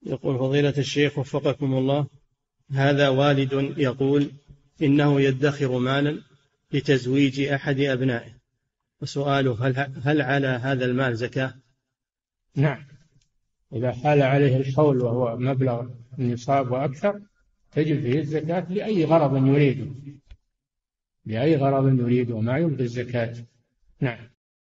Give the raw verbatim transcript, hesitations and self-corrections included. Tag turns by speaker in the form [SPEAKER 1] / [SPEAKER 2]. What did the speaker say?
[SPEAKER 1] يقول فضيلة الشيخ وفقكم الله، هذا والد يقول إنه يدخر مالا لتزويج أحد أبنائه، وسؤاله هل, هل على هذا المال زكاة؟
[SPEAKER 2] نعم، إذا حال عليه الحول وهو مبلغ النصاب وأكثر تجب فيه الزكاة لأي غرض يريده، لأي غرض يريده ما يبقي الزكاة. نعم.